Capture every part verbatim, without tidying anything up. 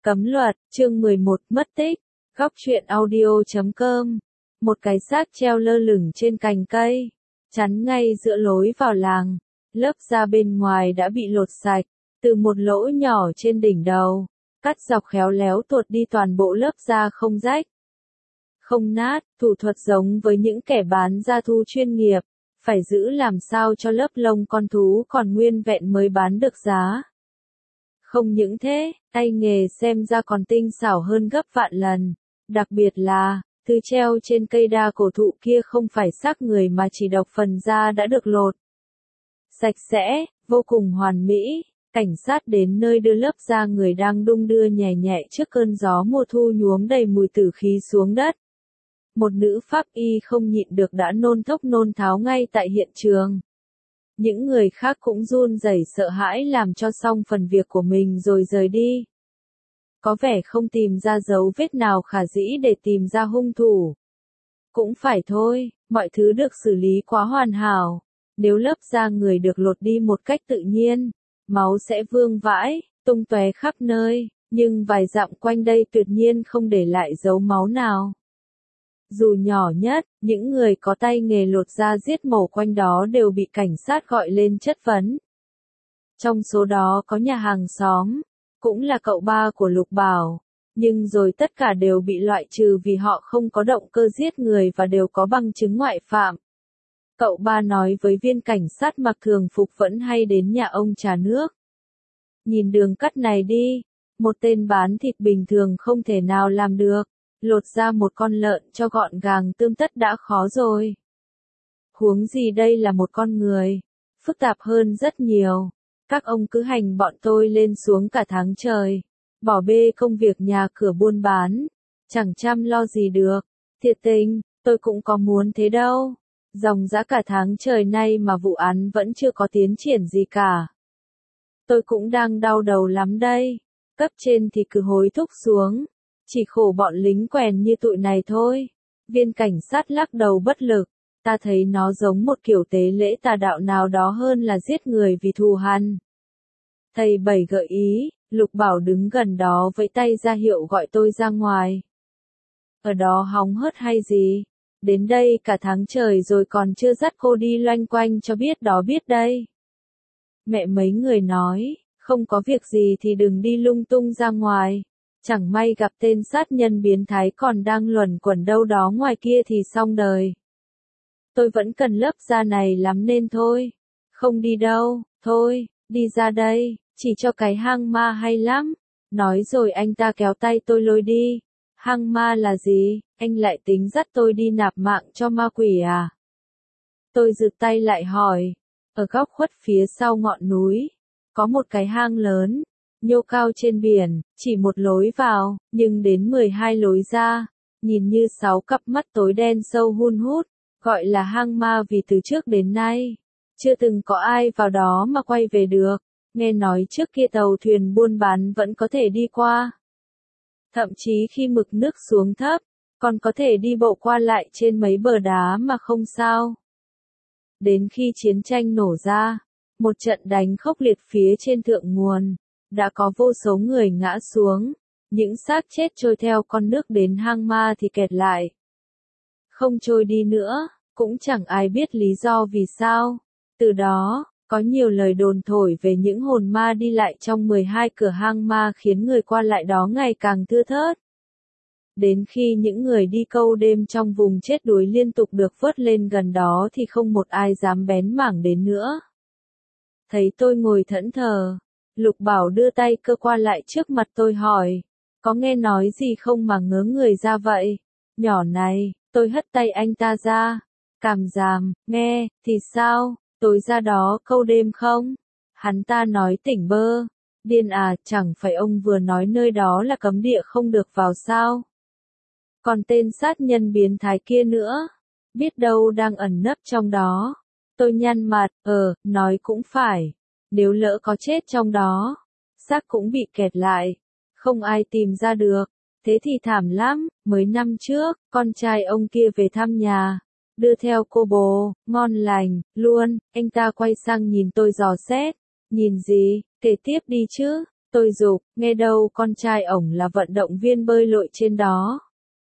Cấm luật, chương mười một, mất tích. Góc truyện audio chấm com. Một cái xác treo lơ lửng trên cành cây, chắn ngay giữa lối vào làng. Lớp da bên ngoài đã bị lột sạch, từ một lỗ nhỏ trên đỉnh đầu, cắt dọc khéo léo tuột đi toàn bộ lớp da không rách, không nát. Thủ thuật giống với những kẻ bán da thú chuyên nghiệp, phải giữ làm sao cho lớp lông con thú còn nguyên vẹn mới bán được giá. Không những thế, tay nghề xem ra còn tinh xảo hơn gấp vạn lần. Đặc biệt là, thứ treo trên cây đa cổ thụ kia không phải xác người mà chỉ độc phần da đã được lột sạch sẽ, vô cùng hoàn mỹ. Cảnh sát đến nơi đưa lớp da người đang đung đưa nhẹ nhẹ trước cơn gió mùa thu nhuốm đầy mùi tử khí xuống đất. Một nữ pháp y không nhịn được đã nôn thốc nôn tháo ngay tại hiện trường. Những người khác cũng run rẩy sợ hãi làm cho xong phần việc của mình rồi rời đi. Có vẻ không tìm ra dấu vết nào khả dĩ để tìm ra hung thủ. Cũng phải thôi, mọi thứ được xử lý quá hoàn hảo. Nếu lớp da người được lột đi một cách tự nhiên, máu sẽ vương vãi, tung tóe khắp nơi, nhưng vài dặm quanh đây tuyệt nhiên không để lại dấu máu nào. Dù nhỏ nhất, những người có tay nghề lột da giết mổ quanh đó đều bị cảnh sát gọi lên chất vấn. Trong số đó có nhà hàng xóm, cũng là cậu ba của Lục Bảo, nhưng rồi tất cả đều bị loại trừ vì họ không có động cơ giết người và đều có bằng chứng ngoại phạm. Cậu ba nói với viên cảnh sát mặc thường phục vẫn hay đến nhà ông trà nước. Nhìn đường cắt này đi, một tên bán thịt bình thường không thể nào làm được. Lột ra một con lợn cho gọn gàng tươm tất đã khó rồi. Huống gì đây là một con người, phức tạp hơn rất nhiều. Các ông cứ hành bọn tôi lên xuống cả tháng trời, bỏ bê công việc nhà cửa buôn bán, chẳng chăm lo gì được. Thiệt tình, tôi cũng có muốn thế đâu. Dòng dã cả tháng trời nay mà vụ án vẫn chưa có tiến triển gì cả. Tôi cũng đang đau đầu lắm đây. Cấp trên thì cứ hối thúc xuống. Chỉ khổ bọn lính quèn như tụi này thôi. Viên cảnh sát lắc đầu bất lực. Ta thấy nó giống một kiểu tế lễ tà đạo nào đó hơn là giết người vì thù hằn. Thầy Bảy gợi ý, Lục Bảo đứng gần đó vẫy tay ra hiệu gọi tôi ra ngoài. Ở đó hóng hớt hay gì? Đến đây cả tháng trời rồi còn chưa dắt cô đi loanh quanh cho biết đó biết đây. Mẹ mấy người nói, không có việc gì thì đừng đi lung tung ra ngoài. Chẳng may gặp tên sát nhân biến thái còn đang luẩn quẩn đâu đó ngoài kia thì xong đời. Tôi vẫn cần lớp da này lắm nên thôi. Không đi đâu, thôi, đi ra đây, chỉ cho cái hang ma hay lắm. Nói rồi anh ta kéo tay tôi lôi đi. Hang ma là gì, anh lại tính dắt tôi đi nạp mạng cho ma quỷ à? Tôi giựt tay lại hỏi. Ở góc khuất phía sau ngọn núi, có một cái hang lớn. Nhô cao trên biển, chỉ một lối vào, nhưng đến mười hai lối ra, nhìn như sáu cặp mắt tối đen sâu hun hút, gọi là hang ma vì từ trước đến nay, chưa từng có ai vào đó mà quay về được, nghe nói trước kia tàu thuyền buôn bán vẫn có thể đi qua. Thậm chí khi mực nước xuống thấp, còn có thể đi bộ qua lại trên mấy bờ đá mà không sao. Đến khi chiến tranh nổ ra, một trận đánh khốc liệt phía trên thượng nguồn, đã có vô số người ngã xuống, những xác chết trôi theo con nước đến hang ma thì kẹt lại. Không trôi đi nữa, cũng chẳng ai biết lý do vì sao. Từ đó, có nhiều lời đồn thổi về những hồn ma đi lại trong mười hai cửa hang ma khiến người qua lại đó ngày càng thưa thớt. Đến khi những người đi câu đêm trong vùng chết đuối liên tục được vớt lên gần đó thì không một ai dám bén mảng đến nữa. Thấy tôi ngồi thẫn thờ, Lục Bảo đưa tay cơ qua lại trước mặt tôi hỏi, có nghe nói gì không mà ngớ người ra vậy? Nhỏ này, tôi hất tay anh ta ra, càm ràm, nghe, thì sao, tối ra đó câu đêm không? Hắn ta nói tỉnh bơ, điên à, chẳng phải ông vừa nói nơi đó là cấm địa không được vào sao? Còn tên sát nhân biến thái kia nữa, biết đâu đang ẩn nấp trong đó. Tôi nhăn mặt, ờ, nói cũng phải. Nếu lỡ có chết trong đó, xác cũng bị kẹt lại, không ai tìm ra được, thế thì thảm lắm. Mấy năm trước, con trai ông kia về thăm nhà, đưa theo cô bồ, ngon lành, luôn, anh ta quay sang nhìn tôi dò xét, nhìn gì, kể tiếp đi chứ, Tôi giục, nghe đâu con trai ổng là vận động viên bơi lội trên đó.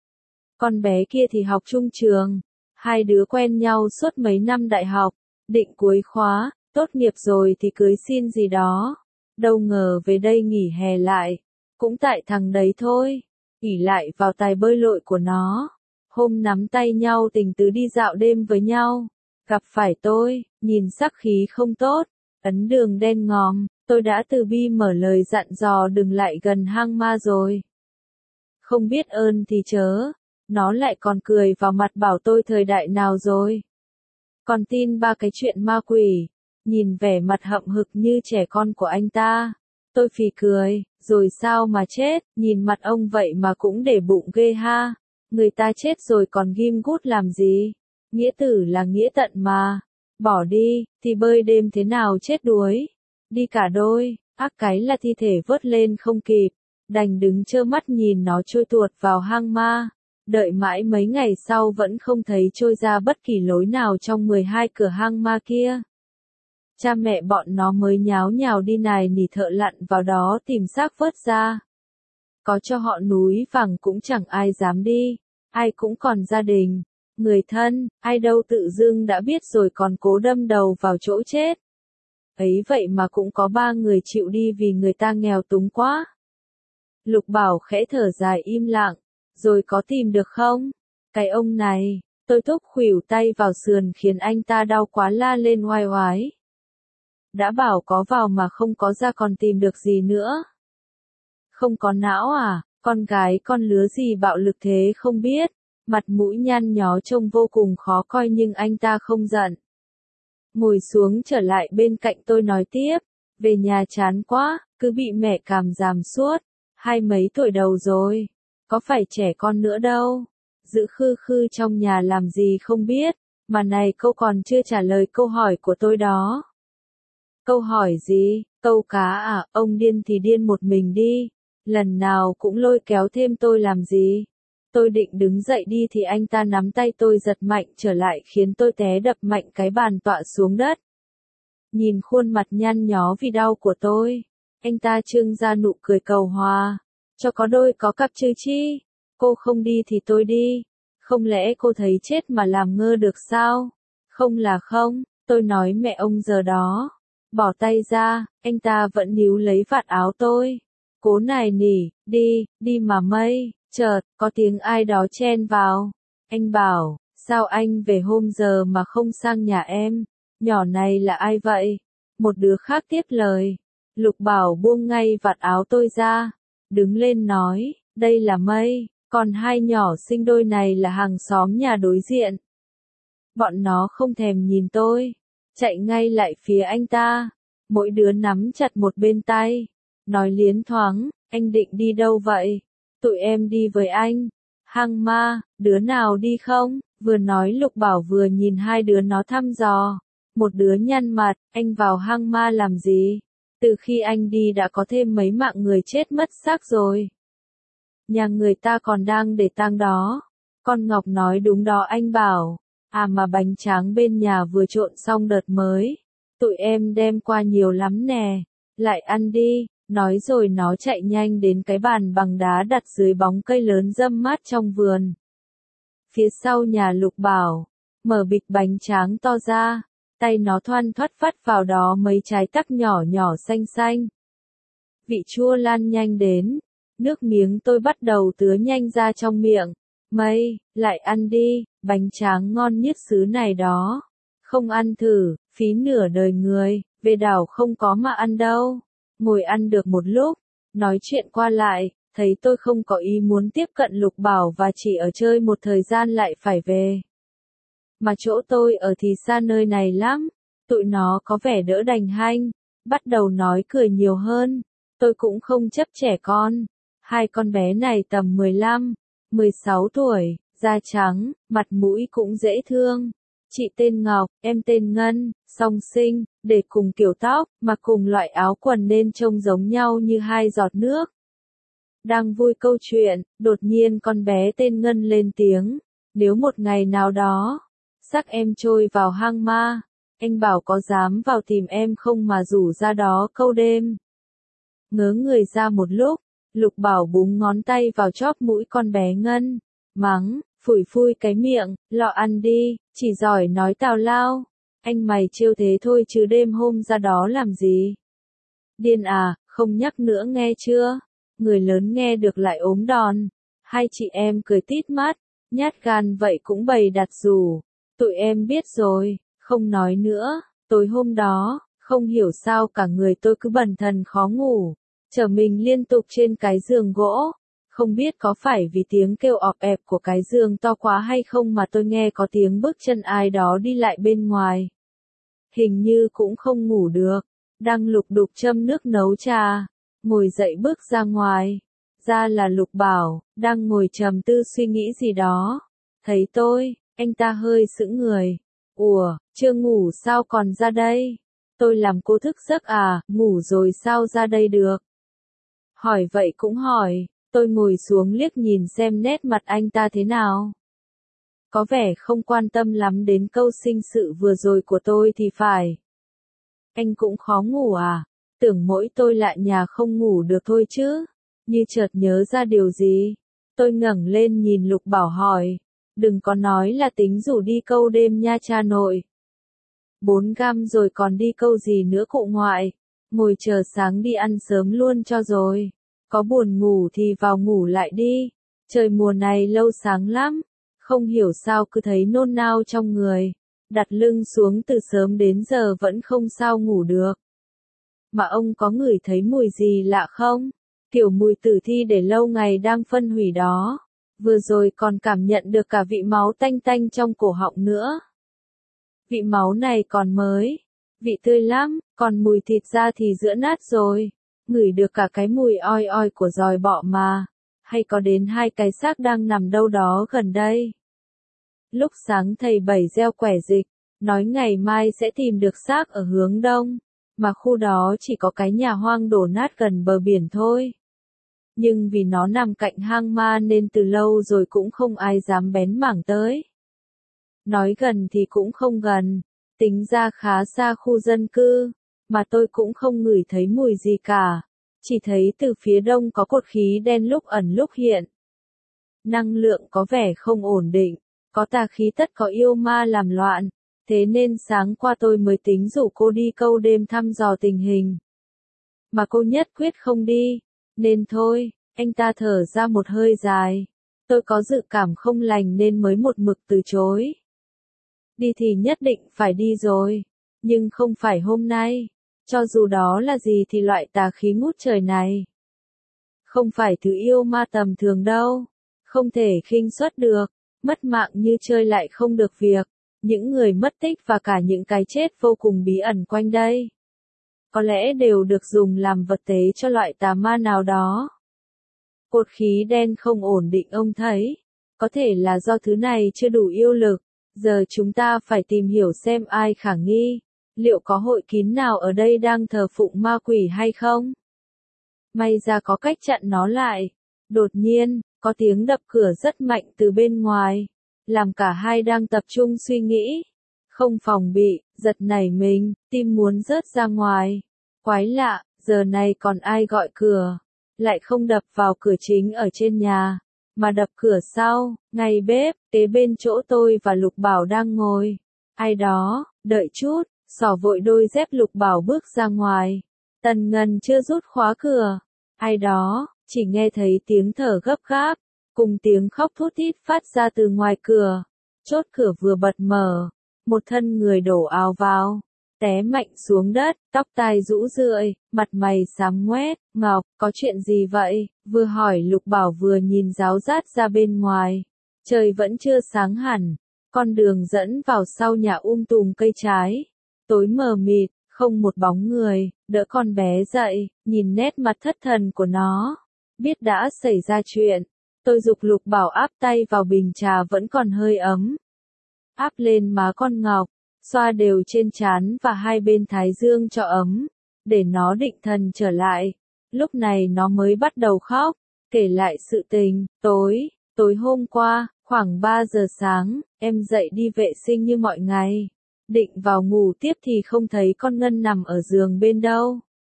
Con bé kia thì học chung trường, hai đứa quen nhau suốt mấy năm đại học, định cuối khóa, tốt nghiệp rồi thì cưới xin gì đó. Đâu ngờ về đây nghỉ hè lại, cũng tại thằng đấy thôi, ỷ lại vào tài bơi lội của nó. Hôm nắm tay nhau tình tứ đi dạo đêm với nhau, gặp phải tôi, nhìn sắc khí không tốt, ấn đường đen ngòm, tôi đã từ bi mở lời dặn dò đừng lại gần hang ma rồi. Không biết ơn thì chớ, nó lại còn cười vào mặt bảo tôi thời đại nào rồi. Còn tin ba cái chuyện ma quỷ, nhìn vẻ mặt hậm hực như trẻ con của anh ta. Tôi phì cười, rồi sao mà chết, nhìn mặt ông vậy mà cũng để bụng ghê ha. Người ta chết rồi còn ghim gút làm gì? Nghĩa tử là nghĩa tận mà. Bỏ đi, thì bơi đêm thế nào chết đuối. Đi cả đôi, ác cái là thi thể vớt lên không kịp. Đành đứng trơ mắt nhìn nó trôi tuột vào hang ma. Đợi mãi mấy ngày sau vẫn không thấy trôi ra bất kỳ lối nào trong mười hai cửa hang ma kia. Cha mẹ bọn nó mới nháo nhào đi nài nỉ thợ lặn vào đó tìm xác vớt ra. Có cho họ núi vàng cũng chẳng ai dám đi, ai cũng còn gia đình, người thân, ai đâu tự dưng đã biết rồi còn cố đâm đầu vào chỗ chết. Ấy vậy mà cũng có ba người chịu đi vì người ta nghèo túng quá. Lục Bảo khẽ thở dài im lặng, rồi có tìm được không? Cái ông này, tôi thúc khuỷu tay vào sườn khiến anh ta đau quá la lên oai oái. Đã bảo có vào mà không có ra còn tìm được gì nữa. Không có não à, con gái con lứa gì bạo lực thế không biết, mặt mũi nhăn nhó trông vô cùng khó coi nhưng anh ta không giận. Ngồi xuống trở lại bên cạnh tôi nói tiếp, về nhà chán quá, cứ bị mẹ càm ràm suốt, hai mấy tuổi đầu rồi, có phải trẻ con nữa đâu, giữ khư khư trong nhà làm gì không biết, mà này câu còn chưa trả lời câu hỏi của tôi đó. Câu hỏi gì, câu cá à, ông điên thì điên một mình đi, lần nào cũng lôi kéo thêm tôi làm gì. Tôi định đứng dậy đi thì anh ta nắm tay tôi giật mạnh trở lại khiến tôi té đập mạnh cái bàn tọa xuống đất. Nhìn khuôn mặt nhăn nhó vì đau của tôi, anh ta trưng ra nụ cười cầu hòa, cho có đôi có cặp chứ chi, cô không đi thì tôi đi, không lẽ cô thấy chết mà làm ngơ được sao? Không là không, tôi nói mẹ ông giờ đó. Bỏ tay ra, anh ta vẫn níu lấy vạt áo tôi. Cố nài nỉ, đi, đi mà mây, chợt, có tiếng ai đó chen vào. Anh bảo, sao anh về hôm giờ mà không sang nhà em? Nhỏ này là ai vậy? Một đứa khác tiếp lời. Lục Bảo buông ngay vạt áo tôi ra. Đứng lên nói, đây là Mây, còn hai nhỏ sinh đôi này là hàng xóm nhà đối diện. Bọn nó không thèm nhìn tôi, chạy ngay lại phía anh ta. Mỗi đứa nắm chặt một bên tay. Nói liến thoáng, anh định đi đâu vậy? Tụi em đi với anh. Hang ma, đứa nào đi không? Vừa nói Lục Bảo vừa nhìn hai đứa nó thăm dò. Một đứa nhăn mặt, anh vào hang ma làm gì? Từ khi anh đi đã có thêm mấy mạng người chết mất xác rồi. Nhà người ta còn đang để tang đó. Con Ngọc nói đúng đó anh bảo. À mà bánh tráng bên nhà vừa trộn xong đợt mới. Tụi em đem qua nhiều lắm nè. Lại ăn đi. Nói rồi nó chạy nhanh đến cái bàn bằng đá đặt dưới bóng cây lớn râm mát trong vườn. Phía sau nhà Lục Bảo, mở bịch bánh tráng to ra, tay nó thoăn thoắt vắt vào đó mấy trái tắc nhỏ nhỏ xanh xanh. Vị chua lan nhanh đến, nước miếng tôi bắt đầu tứa nhanh ra trong miệng. Mây, lại ăn đi, bánh tráng ngon nhất xứ này đó. Không ăn thử, phí nửa đời người, về đảo không có mà ăn đâu. Ngồi ăn được một lúc, nói chuyện qua lại, thấy tôi không có ý muốn tiếp cận Lục Bảo và chỉ ở chơi một thời gian lại phải về. Mà chỗ tôi ở thì xa nơi này lắm, tụi nó có vẻ đỡ đành hanh, bắt đầu nói cười nhiều hơn, tôi cũng không chấp trẻ con. Hai con bé này tầm mười lăm, mười sáu tuổi, da trắng, mặt mũi cũng dễ thương. Chị tên Ngọc, em tên Ngân, song sinh, để cùng kiểu tóc, mà cùng loại áo quần nên trông giống nhau như hai giọt nước. Đang vui câu chuyện, đột nhiên con bé tên Ngân lên tiếng, nếu một ngày nào đó, xác em trôi vào hang ma, anh bảo có dám vào tìm em không mà rủ ra đó câu đêm. ngớ người ra một lúc, Lục Bảo búng ngón tay vào chóp mũi con bé Ngân, mắng, phủi phui cái miệng, lọ ăn đi, chỉ giỏi nói tào lao, anh mày trêu thế thôi chứ đêm hôm ra đó làm gì. Điên à, không nhắc nữa nghe chưa, người lớn nghe được lại ốm đòn. Hai chị em cười tít mắt, nhát gan vậy cũng bày đặt rủ, tụi em biết rồi, không nói nữa. Tối hôm đó, không hiểu sao cả người tôi cứ bần thần khó ngủ, trở mình liên tục trên cái giường gỗ. Không biết có phải vì tiếng kêu ọp ẹp của cái giường to quá hay không mà tôi nghe có tiếng bước chân ai đó đi lại bên ngoài. Hình như cũng không ngủ được, đang lục đục châm nước nấu trà, ngồi dậy bước ra ngoài. Ra là Lục Bảo, đang ngồi trầm tư suy nghĩ gì đó. Thấy tôi, anh ta hơi sững người. Ủa, chưa ngủ sao còn ra đây? Tôi làm cô thức giấc à, ngủ rồi sao ra đây được? Hỏi vậy cũng hỏi, tôi ngồi xuống liếc nhìn xem nét mặt anh ta thế nào. Có vẻ không quan tâm lắm đến câu sinh sự vừa rồi của tôi thì phải. Anh cũng khó ngủ à? Tưởng mỗi tôi lại nhà không ngủ được thôi chứ. Như chợt nhớ ra điều gì. Tôi ngẩng lên nhìn Lục Bảo hỏi. Đừng có nói là tính rủ đi câu đêm nha cha nội. Bốn gam rồi còn đi câu gì nữa cụ ngoại. Ngồi chờ sáng đi ăn sớm luôn cho rồi. Có buồn ngủ thì vào ngủ lại đi. Trời mùa này lâu sáng lắm. Không hiểu sao cứ thấy nôn nao trong người. Đặt lưng xuống từ sớm đến giờ vẫn không sao ngủ được. Mà ông có ngửi thấy mùi gì lạ không? Kiểu mùi tử thi để lâu ngày đang phân hủy đó. Vừa rồi còn cảm nhận được cả vị máu tanh tanh trong cổ họng nữa. Vị máu này còn mới. Vị tươi lắm, còn mùi thịt ra thì giữa nát rồi. Ngửi được cả cái mùi oi oi của giòi bọ mà. Hay có đến hai cái xác đang nằm đâu đó gần đây. Lúc sáng thầy Bảy gieo quẻ dịch, nói ngày mai sẽ tìm được xác ở hướng đông. Mà khu đó chỉ có cái nhà hoang đổ nát gần bờ biển thôi. Nhưng vì nó nằm cạnh hang ma nên từ lâu rồi cũng không ai dám bén mảng tới. Nói gần thì cũng không gần, tính ra khá xa khu dân cư, mà tôi cũng không ngửi thấy mùi gì cả. Chỉ thấy từ phía đông có cột khí đen lúc ẩn lúc hiện. Năng lượng có vẻ không ổn định, có tà khí tất có yêu ma làm loạn. Thế nên sáng qua tôi mới tính rủ cô đi câu đêm thăm dò tình hình. Mà cô nhất quyết không đi, nên thôi, anh ta thở ra một hơi dài. Tôi có dự cảm không lành nên mới một mực từ chối. Đi thì nhất định phải đi rồi, nhưng không phải hôm nay, cho dù đó là gì thì loại tà khí ngút trời này. Không phải thứ yêu ma tầm thường đâu, không thể khinh suất được, mất mạng như chơi lại không được việc. Những người mất tích và cả những cái chết vô cùng bí ẩn quanh đây. Có lẽ đều được dùng làm vật tế cho loại tà ma nào đó. Cột khí đen không ổn định ông thấy. Có thể là do thứ này chưa đủ yêu lực. Giờ chúng ta phải tìm hiểu xem ai khả nghi. Liệu có hội kín nào ở đây đang thờ phụng ma quỷ hay không? May ra có cách chặn nó lại. Đột nhiên, có tiếng đập cửa rất mạnh từ bên ngoài. Làm cả hai đang tập trung suy nghĩ. Không phòng bị, giật nảy mình, tim muốn rớt ra ngoài. Quái lạ, giờ này còn ai gọi cửa. Lại không đập vào cửa chính ở trên nhà, mà đập cửa sau, ngay bếp, kế bên chỗ tôi và Lục Bảo đang ngồi. Ai đó, đợi chút, xỏ vội đôi dép Lục Bảo bước ra ngoài. Tần Ngân chưa rút khóa cửa. Ai đó, chỉ nghe thấy tiếng thở gấp gáp. Cùng tiếng khóc thút thít phát ra từ ngoài cửa. Chốt cửa vừa bật mở. Một thân người đổ ào vào. Té mạnh xuống đất, tóc tai rũ rượi, mặt mày xám ngoét. Ngọc, có chuyện gì vậy? Vừa hỏi Lục Bảo vừa nhìn ráo rát ra bên ngoài. Trời vẫn chưa sáng hẳn. Con đường dẫn vào sau nhà um tùm cây trái. Tối mờ mịt, không một bóng người. Đỡ con bé dậy, nhìn nét mặt thất thần của nó. Biết đã xảy ra chuyện. Tôi giục Lục Bảo áp tay vào bình trà vẫn còn hơi ấm. Áp lên má con Ngọc, xoa đều trên trán và hai bên thái dương cho ấm, để nó định thần trở lại. Lúc này nó mới bắt đầu khóc, kể lại sự tình. Tối, tối hôm qua, khoảng ba giờ sáng, em dậy đi vệ sinh như mọi ngày. Định vào ngủ tiếp thì không thấy con Ngân nằm ở giường bên đâu.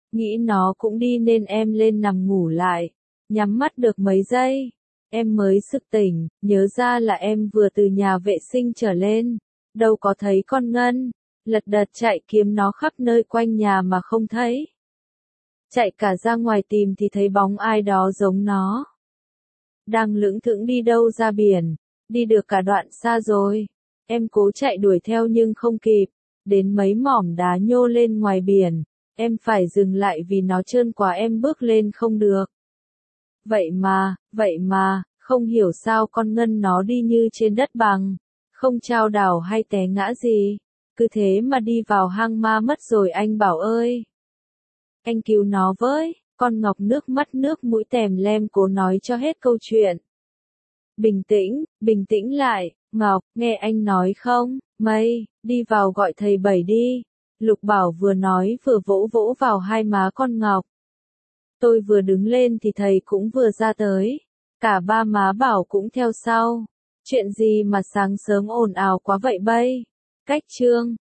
nghĩ nó cũng đi nên em lên nằm ngủ lại, nhắm mắt được mấy giây, em mới sực tỉnh, nhớ ra là em vừa từ nhà vệ sinh trở lên, đâu có thấy con Ngân, lật đật chạy kiếm nó khắp nơi quanh nhà mà không thấy. Chạy cả ra ngoài tìm thì thấy bóng ai đó giống nó. Đang lững thững đi đâu ra biển, đi được cả đoạn xa rồi. Em cố chạy đuổi theo nhưng không kịp, đến mấy mỏm đá nhô lên ngoài biển, em phải dừng lại vì nó trơn quá em bước lên không được. Vậy mà, vậy mà, không hiểu sao con Ngân nó đi như trên đất bằng, không chao đảo hay té ngã gì, cứ thế mà đi vào hang ma mất rồi anh Bảo ơi. Anh cứu nó với, con Ngọc nước mắt nước mũi tèm lem cố nói cho hết câu chuyện. Bình tĩnh, bình tĩnh lại, Ngọc, nghe anh nói không, Mây, đi vào gọi thầy Bảy đi. Lục Bảo vừa nói vừa vỗ vỗ vào hai má con Ngọc. Tôi vừa đứng lên thì thầy cũng vừa ra tới. Cả ba má Bảo cũng theo sau. Chuyện gì mà sáng sớm ồn ào quá vậy bây? Cách chương